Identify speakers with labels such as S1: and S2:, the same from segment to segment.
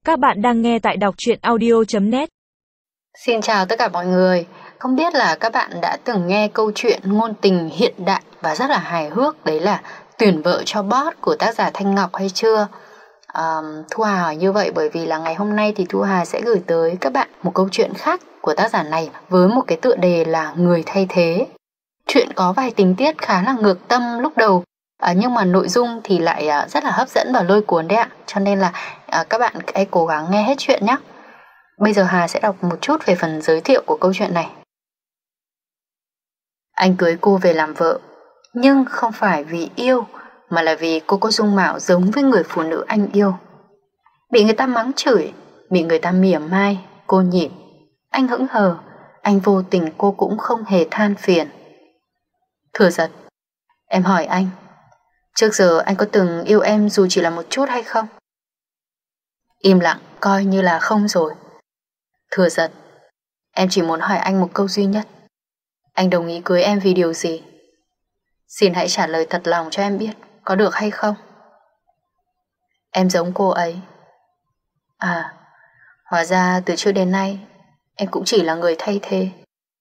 S1: Các bạn đang nghe tại đọc truyện audio.net.
S2: Xin chào tất cả mọi người. Không biết là các bạn đã từng nghe câu chuyện ngôn tình hiện đại và rất là hài hước, đấy là Tuyển vợ cho boss của tác giả Thanh Ngọc hay chưa? Thu Hà hỏi như vậy bởi vì là ngày hôm nay thì Thu Hà sẽ gửi tới các bạn một câu chuyện khác của tác giả này với một cái tựa đề là Người thay thế. Chuyện có vài tình tiết khá là ngược tâm lúc đầu, nhưng mà nội dung thì lại rất là hấp dẫn và lôi cuốn đấy ạ. Cho nên là các bạn hãy cố gắng nghe hết chuyện nhé. Bây giờ Hà sẽ đọc một chút về phần giới thiệu của câu chuyện này. Anh cưới cô về làm vợ, nhưng không phải vì yêu, mà là vì cô có dung mạo giống với người phụ nữ anh yêu. Bị người ta mắng chửi, bị người ta mỉa mai, cô nhịn. Anh hững hờ, anh vô tình, cô cũng không hề than phiền. Thừa Giật, em hỏi anh, trước giờ anh có từng yêu em dù chỉ là một chút hay không? Im lặng coi như là không rồi. Thừa Giật, em chỉ muốn hỏi anh một câu duy nhất. Anh đồng ý cưới em vì điều gì? Xin hãy trả lời thật lòng cho em biết, có được hay không? Em giống cô ấy. À, hóa ra từ trước đến nay em cũng chỉ là người thay thế.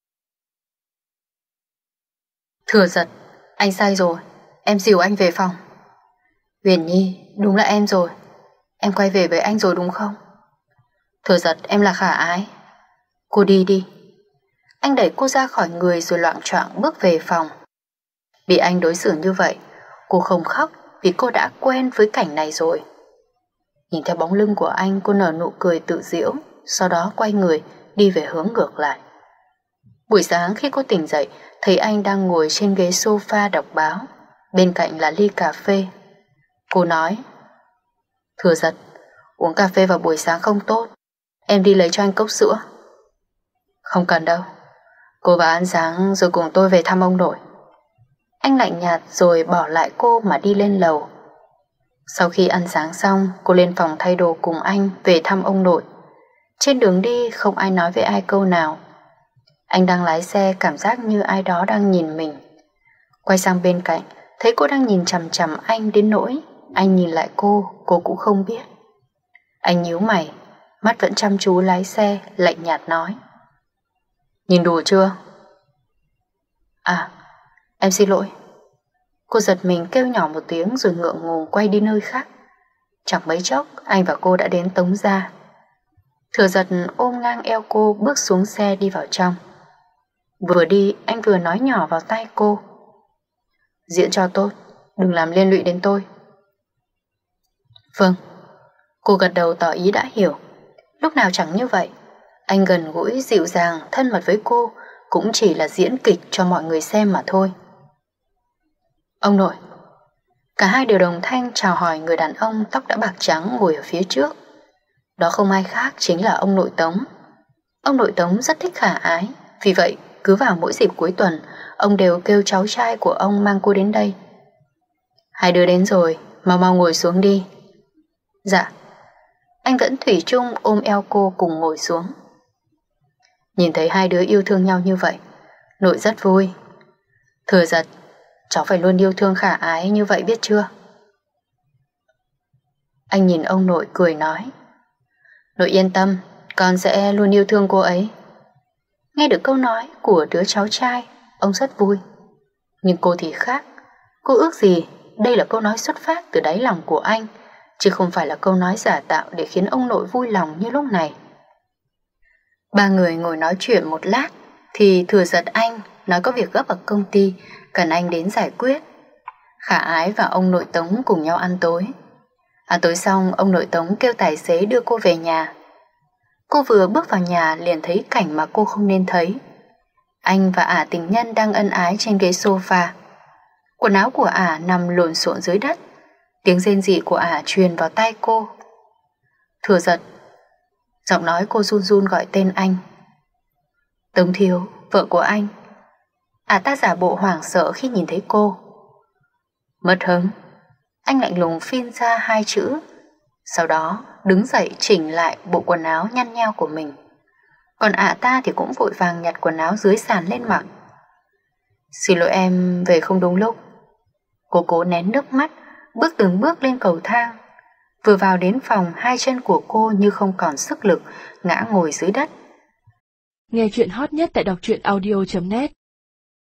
S2: Thừa Giật, anh sai rồi, em dìu anh về phòng. Huyền Nhi, đúng là em rồi. Em quay về với anh rồi đúng không? Thừa Giật, em là Khả Ái. Cô đi đi. Anh đẩy cô ra khỏi người rồi loạng choạng bước về phòng. Bị anh đối xử như vậy, cô không khóc vì cô đã quen với cảnh này rồi. Nhìn theo bóng lưng của anh, cô nở nụ cười tự giễu, sau đó quay người đi về hướng ngược lại. Buổi sáng khi cô tỉnh dậy, thấy anh đang ngồi trên ghế sofa đọc báo, bên cạnh là ly cà phê. Cô nói, Thừa Giật, uống cà phê vào buổi sáng không tốt, em đi lấy cho anh cốc sữa. Không cần đâu, cô vào ăn sáng rồi cùng tôi về thăm ông nội. Anh lạnh nhạt rồi bỏ lại cô mà đi lên lầu. Sau khi ăn sáng xong, cô lên phòng thay đồ cùng anh về thăm ông nội. Trên đường đi không ai nói với ai câu nào. Anh đang lái xe, cảm giác như ai đó đang nhìn mình. Quay sang bên cạnh, thấy cô đang nhìn chằm chằm anh đến nỗi anh nhìn lại cô cũng không biết. Anh nhíu mày, mắt vẫn chăm chú lái xe, lạnh nhạt nói, nhìn đủ chưa? À, em xin lỗi. Cô giật mình kêu nhỏ một tiếng rồi ngượng ngùng quay đi nơi khác. Chẳng mấy chốc anh và cô đã đến Tống Gia. Thừa Giật ôm ngang eo cô bước xuống xe đi vào trong. Vừa đi anh vừa nói nhỏ vào tai cô, diễn cho tốt, đừng làm liên lụy đến tôi. Vâng. Cô gật đầu tỏ ý đã hiểu. Lúc nào chẳng như vậy. Anh gần gũi, dịu dàng, thân mật với cô cũng chỉ là diễn kịch cho mọi người xem mà thôi. Ông nội. Cả hai đều đồng thanh chào hỏi người đàn ông tóc đã bạc trắng ngồi ở phía trước. Đó không ai khác chính là ông nội Tống. Ông nội Tống rất thích Khả Ái, vì vậy cứ vào mỗi dịp cuối tuần ông đều kêu cháu trai của ông mang cô đến đây. Hai đứa đến rồi, mau mau ngồi xuống đi. Dạ. Anh vẫn thủy chung ôm eo cô cùng ngồi xuống. Nhìn thấy hai đứa yêu thương nhau như vậy, nội rất vui. Thừa Giật, cháu phải luôn yêu thương Khả Ái như vậy biết chưa? Anh nhìn ông nội cười nói, nội yên tâm, con sẽ luôn yêu thương cô ấy. Nghe được câu nói của đứa cháu trai, ông rất vui. Nhưng cô thì khác. Cô ước gì đây là câu nói xuất phát từ đáy lòng của anh, chứ không phải là câu nói giả tạo để khiến ông nội vui lòng như lúc này. Ba người ngồi nói chuyện một lát thì Thừa Giật anh nói có việc gấp ở công ty, cần anh đến giải quyết. Khả Ái và ông nội Tống cùng nhau ăn tối. Ăn tối xong, ông nội Tống kêu tài xế đưa cô về nhà. Cô vừa bước vào nhà liền thấy cảnh mà cô không nên thấy. Anh và ả tình nhân đang ân ái trên ghế sofa. Quần áo của ả nằm lộn xộn dưới đất. Tiếng rên rỉ của ả truyền vào tai cô. Thừa Giật. Giọng nói cô run run gọi tên anh. Tống Thiếu, vợ của anh. Ả ta giả bộ hoảng sợ khi nhìn thấy cô. Mất hứng. Anh lạnh lùng phun ra hai chữ, sau đó đứng dậy chỉnh lại bộ quần áo nhăn nheo của mình. Còn ả ta thì cũng vội vàng nhặt quần áo dưới sàn lên mặc. Xin lỗi em về không đúng lúc. Cô cố nén nước mắt, bước từng bước lên cầu thang. Vừa vào đến phòng, hai chân của cô như không còn sức lực, ngã ngồi dưới đất.
S1: Nghe chuyện hot nhất tại đọc truyện audio.net